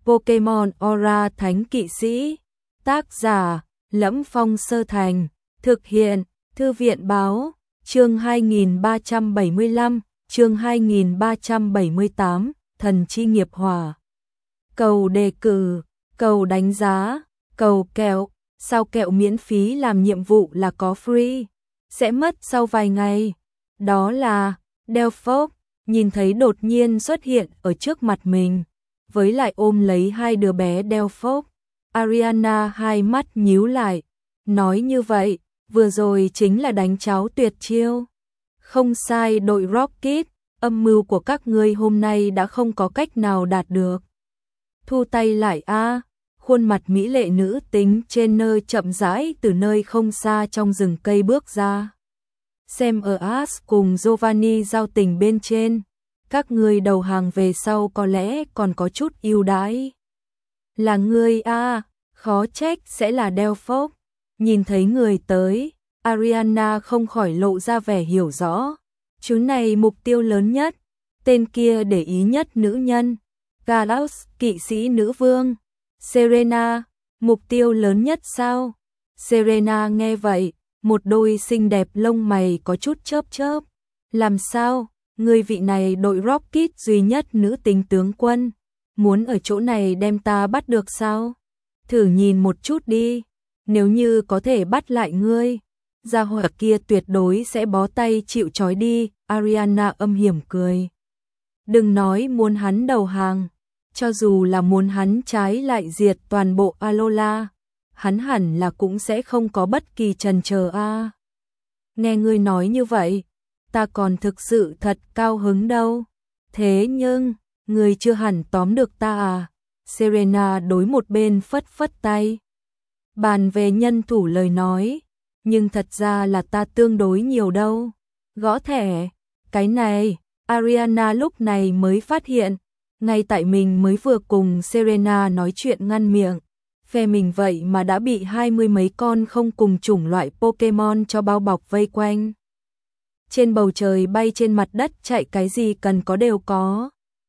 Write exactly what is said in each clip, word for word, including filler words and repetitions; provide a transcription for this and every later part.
Pokemon Aura Thánh Kỵ Sĩ. Tác giả: Lẫm Phong Sơ Thành. Thực hiện: Thư viện báo. Chương hai nghìn ba trăm bảy mươi lăm, chương hai nghìn ba trăm bảy mươi tám, Thần chi nghiệp hỏa. Cầu đề cử, cầu đánh giá, cầu kẹo. Sao kẹo miễn phí làm nhiệm vụ là có free, sẽ mất sau vài ngày. Đó là Delphos, nhìn thấy đột nhiên xuất hiện ở trước mặt mình, với lại ôm lấy hai đứa bé Delphos. Ariana hai mắt nhíu lại, nói như vậy, vừa rồi chính là đánh cháu tuyệt chiêu. Không sai đội Rocket, âm mưu của các ngươi hôm nay đã không có cách nào đạt được. Thu tay lại a. Khuôn mặt mỹ lệ nữ tính trên nơi chậm rãi từ nơi không xa trong rừng cây bước ra. Xem ở Ash cùng Giovanni giao tình bên trên, các ngươi đầu hàng về sau có lẽ còn có chút ưu đãi. Là ngươi a, khó trách sẽ là Delphos. Nhìn thấy người tới, Ariana không khỏi lộ ra vẻ hiểu rõ. Chú này mục tiêu lớn nhất, tên kia để ý nhất nữ nhân. Galax, kỵ sĩ nữ vương. Serena, mục tiêu lớn nhất sao? Serena nghe vậy, một đôi xinh đẹp lông mày có chút chớp chớp. Làm sao? Người vị này đội Rocket duy nhất nữ tính tướng quân, muốn ở chỗ này đem ta bắt được sao? Thử nhìn một chút đi, nếu như có thể bắt lại ngươi, gia hỏa kia tuyệt đối sẽ bó tay chịu trói đi. Ariana âm hiểm cười. Đừng nói muốn hắn đầu hàng, cho dù là muốn hắn trái lại diệt toàn bộ Alola, hắn hẳn là cũng sẽ không có bất kỳ chần chờ a. À. Nghe ngươi nói như vậy, ta còn thực sự thật cao hứng đâu. Thế nhưng, ngươi chưa hẳn tóm được ta à? Serena đối một bên phất phất tay. Bàn về nhân thủ lời nói, nhưng thật ra là ta tương đối nhiều đâu. Gõ thẻ, cái này, Ariana lúc này mới phát hiện, ngay tại mình mới vừa cùng Serena nói chuyện ngăn miệng, phe mình vậy mà đã bị hai mươi mấy con không cùng chủng loại Pokemon cho bao bọc vây quanh. Trên bầu trời bay trên mặt đất chạy cái gì cần có đều có.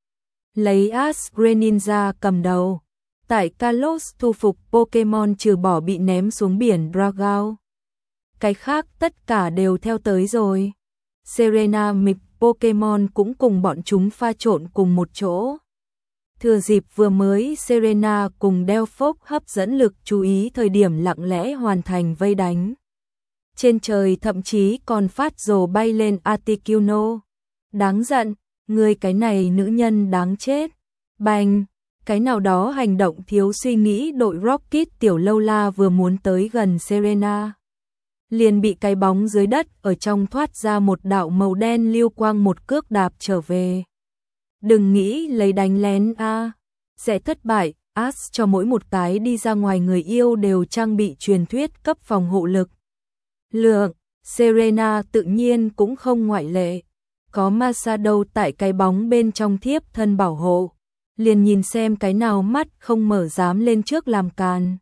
Lấy Ash Greninja cầm đầu, tại Kalos thu phục Pokemon trừ bỏ bị ném xuống biển Dragao. Cái khác tất cả đều theo tới rồi. Serena mịp Pokemon cũng cùng bọn chúng pha trộn cùng một chỗ. Thừa dịp vừa mới Serena cùng Delphos hấp dẫn lực chú ý thời điểm lặng lẽ hoàn thành vây đánh. Trên trời thậm chí còn phát rồ bay lên Articuno. Đáng giận, người cái này nữ nhân đáng chết. Bành, cái nào đó hành động thiếu suy nghĩ đội Rocket tiểu lâu la vừa muốn tới gần Serena, liền bị cái bóng dưới đất ở trong thoát ra một đạo màu đen lưu quang một cước đạp trở về. Đừng nghĩ lấy đánh lén a, à. Sẽ thất bại. Ash cho mỗi một cái đi ra ngoài người yêu đều trang bị truyền thuyết cấp phòng hộ lực lượng. Serena tự nhiên cũng không ngoại lệ. Có Masado tại cái bóng bên trong thiếp thân bảo hộ, liền nhìn xem cái nào mắt không mở dám lên trước làm càn.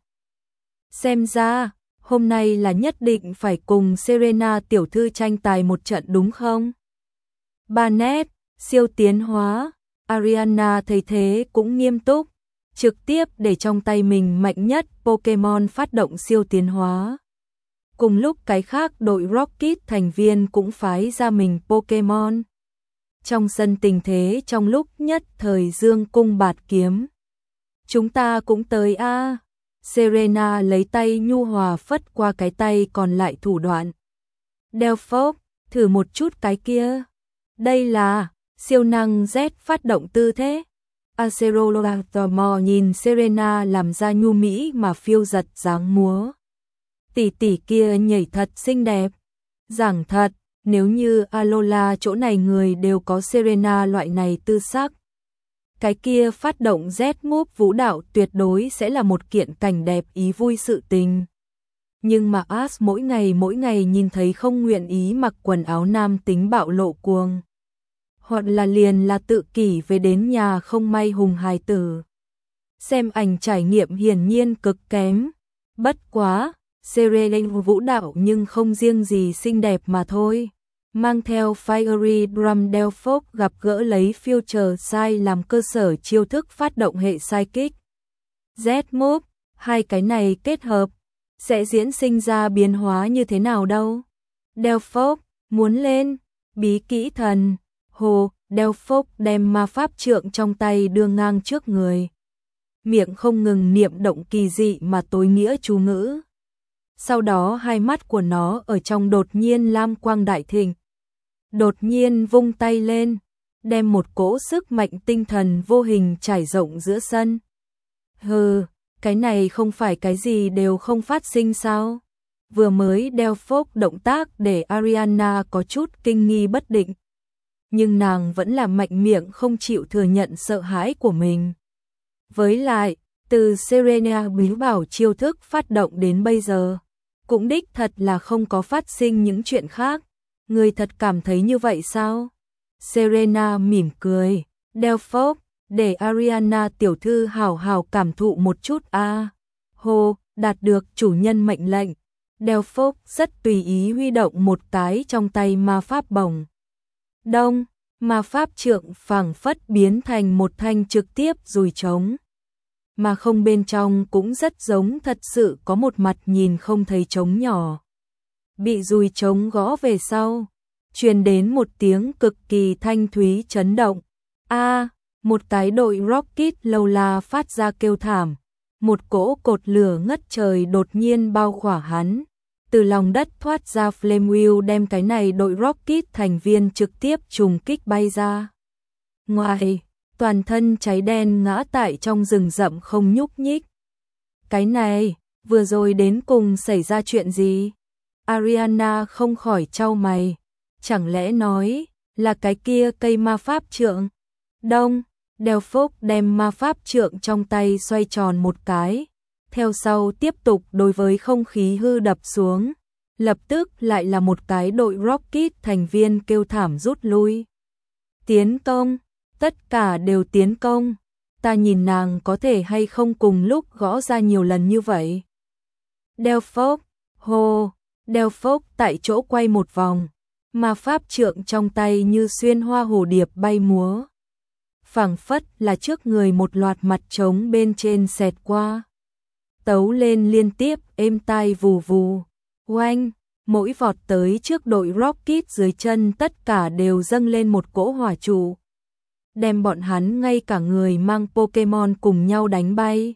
Xem ra, hôm nay là nhất định phải cùng Serena tiểu thư tranh tài một trận đúng không? Barnet, siêu tiến hóa. Ariana thấy thế cũng nghiêm túc, trực tiếp để trong tay mình mạnh nhất Pokemon phát động siêu tiến hóa. Cùng lúc cái khác đội Rocket thành viên cũng phái ra mình Pokemon. Trong sân tình thế trong lúc nhất thời dương cung bạt kiếm. Chúng ta cũng tới a. À. Serena lấy tay nhu hòa phất qua cái tay còn lại thủ đoạn. Delphos, thử một chút cái kia. Đây là siêu năng Z phát động tư thế. Acerola tò mò nhìn Serena làm ra nhu mỹ mà phiêu giật dáng múa. Tỷ tỷ kia nhảy thật xinh đẹp. Giảng thật, nếu như Alola chỗ này người đều có Serena loại này tư sắc, cái kia phát động Z move vũ đạo tuyệt đối sẽ là một kiện cảnh đẹp ý vui sự tình. Nhưng mà Ash mỗi ngày mỗi ngày nhìn thấy không nguyện ý mặc quần áo nam tính bạo lộ cuồng. Hoặc là liền là tự kỷ về đến nhà không may hùng hài tử. Xem ảnh trải nghiệm hiển nhiên cực kém. Bất quá, Serena vũ đạo nhưng không riêng gì xinh đẹp mà thôi. Mang theo Fiery Drum Delphos gặp gỡ lấy Future Sai làm cơ sở chiêu thức phát động hệ Psychic. Z-Move, hai cái này kết hợp, sẽ diễn sinh ra biến hóa như thế nào đâu. Delphos, muốn lên, bí kỹ thần, hồ, Delphos đem ma pháp trượng trong tay đưa ngang trước người. Miệng không ngừng niệm động kỳ dị mà tối nghĩa chú ngữ. Sau đó hai mắt của nó ở trong đột nhiên lam quang đại thịnh. Đột nhiên vung tay lên, đem một cỗ sức mạnh tinh thần vô hình trải rộng giữa sân. Hừ, cái này không phải cái gì đều không phát sinh sao? Vừa mới Delphos động tác để Ariana có chút kinh nghi bất định. Nhưng nàng vẫn là mạnh miệng không chịu thừa nhận sợ hãi của mình. Với lại, từ Serena bí bảo chiêu thức phát động đến bây giờ, cũng đích thật là không có phát sinh những chuyện khác. Người thật cảm thấy như vậy sao? Serena mỉm cười. Delphos, để Ariana tiểu thư hào hào cảm thụ một chút a. À. Hồ, đạt được chủ nhân mệnh lệnh. Delphos rất tùy ý huy động một cái trong tay ma pháp bổng. Đông, ma pháp trượng phảng phất biến thành một thanh trực tiếp dùi trống. Mà không bên trong cũng rất giống thật sự có một mặt nhìn không thấy trống nhỏ. Bị dùi trống gõ về sau, truyền đến một tiếng cực kỳ thanh thúy chấn động. A, à, một cái đội rocket lâu la phát ra kêu thảm. Một cỗ cột lửa ngất trời đột nhiên bao khỏa hắn. Từ lòng đất thoát ra flame wheel đem cái này đội rocket thành viên trực tiếp trùng kích bay ra. Ngoài, toàn thân cháy đen ngã tại trong rừng rậm không nhúc nhích. Cái này, vừa rồi đến cùng xảy ra chuyện gì? Ariana không khỏi chau mày. Chẳng lẽ nói là cái kia cây ma pháp trượng? Đông, Delphos đem ma pháp trượng trong tay xoay tròn một cái. Theo sau tiếp tục đối với không khí hư đập xuống. Lập tức lại là một cái đội rocket thành viên kêu thảm rút lui. Tiến công, tất cả đều tiến công. Ta nhìn nàng có thể hay không cùng lúc gõ ra nhiều lần như vậy. Delphos, hô, Delphos tại chỗ quay một vòng. Ma pháp trượng trong tay như xuyên hoa hồ điệp bay múa. Phảng phất là trước người một loạt mặt trống bên trên xẹt qua. Tấu lên liên tiếp êm tai vù vù. Oanh, mỗi vọt tới trước đội rocket dưới chân tất cả đều dâng lên một cỗ hỏa trụ. Đem bọn hắn ngay cả người mang Pokemon cùng nhau đánh bay.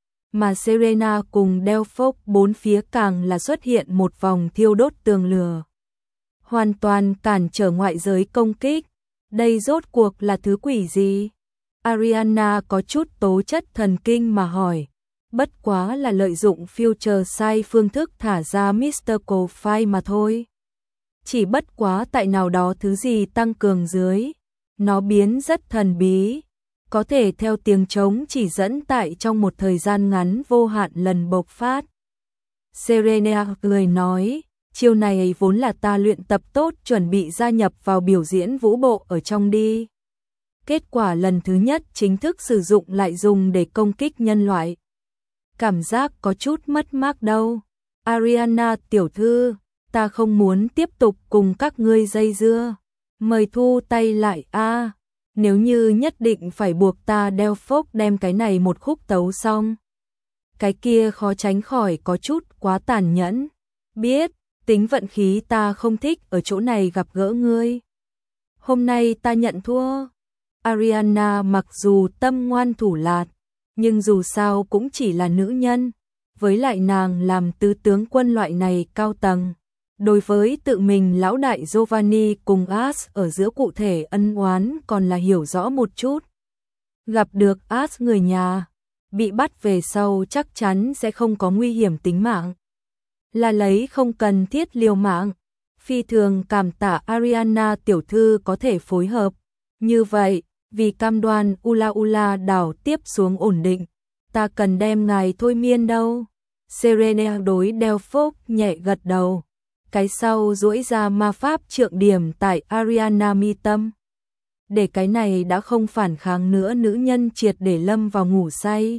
Mà Serena cùng Delphos bốn phía càng là xuất hiện một vòng thiêu đốt tường lửa. Hoàn toàn cản trở ngoại giới công kích. Đây rốt cuộc là thứ quỷ gì? Ariana có chút tố chất thần kinh mà hỏi. Bất quá là lợi dụng Future Sight phương thức thả ra Mystical Fire mà thôi. Chỉ bất quá tại nào đó thứ gì tăng cường dưới. Nó biến rất thần bí. Có thể theo tiếng trống chỉ dẫn tại trong một thời gian ngắn vô hạn lần bộc phát. Serena cười nói. Chiêu này vốn là ta luyện tập tốt chuẩn bị gia nhập vào biểu diễn vũ bộ ở trong đi. Kết quả lần thứ nhất chính thức sử dụng lại dùng để công kích nhân loại. Cảm giác có chút mất mát đâu. Ariana tiểu thư, ta không muốn tiếp tục cùng các ngươi dây dưa. Mời thu tay lại a. À, nếu như nhất định phải buộc ta Delphos đem cái này một khúc tấu xong. Cái kia khó tránh khỏi có chút quá tàn nhẫn. Biết, tính vận khí ta không thích ở chỗ này gặp gỡ ngươi. Hôm nay ta nhận thua. Ariana mặc dù tâm ngoan thủ lạt, nhưng dù sao cũng chỉ là nữ nhân. Với lại nàng làm tứ tướng quân loại này cao tầng. Đối với tự mình lão đại Giovanni cùng Ash ở giữa cụ thể ân oán còn là hiểu rõ một chút. Gặp được Ash người nhà, bị bắt về sau chắc chắn sẽ không có nguy hiểm tính mạng. Là lấy không cần thiết liều mạng. Phi thường cảm tạ Ariana tiểu thư có thể phối hợp. Như vậy, vì cam đoan Ula Ula đảo tiếp xuống ổn định, ta cần đem ngài thôi miên đâu. Serena đối Delphos nhẹ gật đầu. Cái sau duỗi ra ma pháp trượng điểm tại Ariana mi tâm. Để cái này đã không phản kháng nữa nữ nhân triệt để lâm vào ngủ say.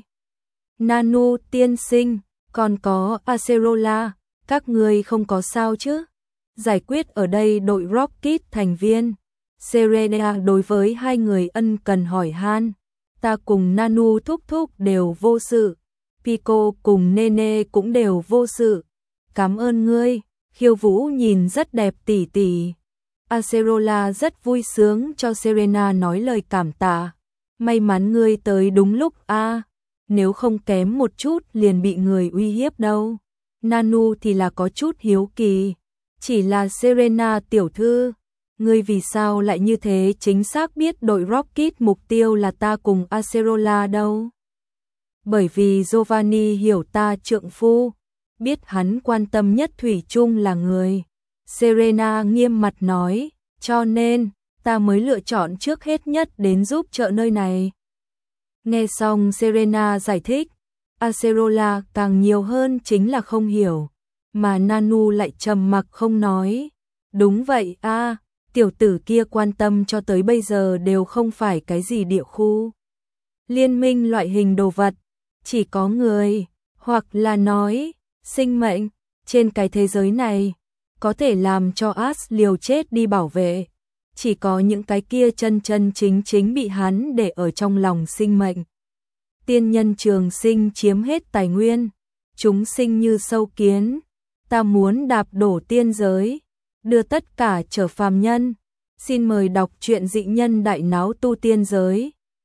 Nanu tiên sinh, còn có Acerola, các ngươi không có sao chứ? Giải quyết ở đây đội Rocket thành viên. Serena đối với hai người ân cần hỏi han. Ta cùng Nanu thúc thúc đều vô sự, Pico cùng Nene cũng đều vô sự. Cảm ơn ngươi, Khiêu Vũ nhìn rất đẹp tỷ tỷ. Acerola rất vui sướng cho Serena nói lời cảm tạ. May mắn ngươi tới đúng lúc a, nếu không kém một chút liền bị người uy hiếp đâu. Nanu thì là có chút hiếu kỳ. Chỉ là Serena tiểu thư, ngươi vì sao lại như thế chính xác biết đội Rocket mục tiêu là ta cùng Acerola đâu? Bởi vì Giovanni hiểu ta trượng phu, biết hắn quan tâm nhất thủy chung là người. Serena nghiêm mặt nói, cho nên, ta mới lựa chọn trước hết nhất đến giúp trợ nơi này. Nghe xong Serena giải thích, Acerola càng nhiều hơn chính là không hiểu, mà Nanu lại trầm mặc không nói. Đúng vậy a, tiểu tử kia quan tâm cho tới bây giờ đều không phải cái gì địa khu liên minh loại hình đồ vật, chỉ có người, hoặc là nói, sinh mệnh, trên cái thế giới này, có thể làm cho As liều chết đi bảo vệ. Chỉ có những cái kia chân chân chính chính bị hắn để ở trong lòng sinh mệnh. Tiên nhân trường sinh chiếm hết tài nguyên, chúng sinh như sâu kiến, ta muốn đạp đổ tiên giới, đưa tất cả trở phàm nhân. Xin mời đọc truyện Dị Nhân Đại Náo Tu Tiên Giới.